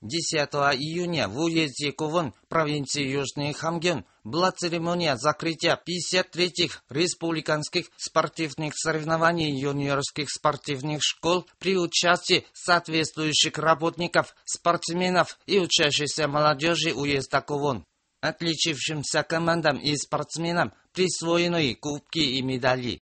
10 июня в уезде Ковон, провинции Южный Хамгён, была церемония закрытия 53-х республиканских спортивных соревнований юниорских спортивных школ при участии соответствующих работников, спортсменов и учащейся молодежи уезда Ковон. Отличившимся командам и спортсменам присвоены кубки и медали.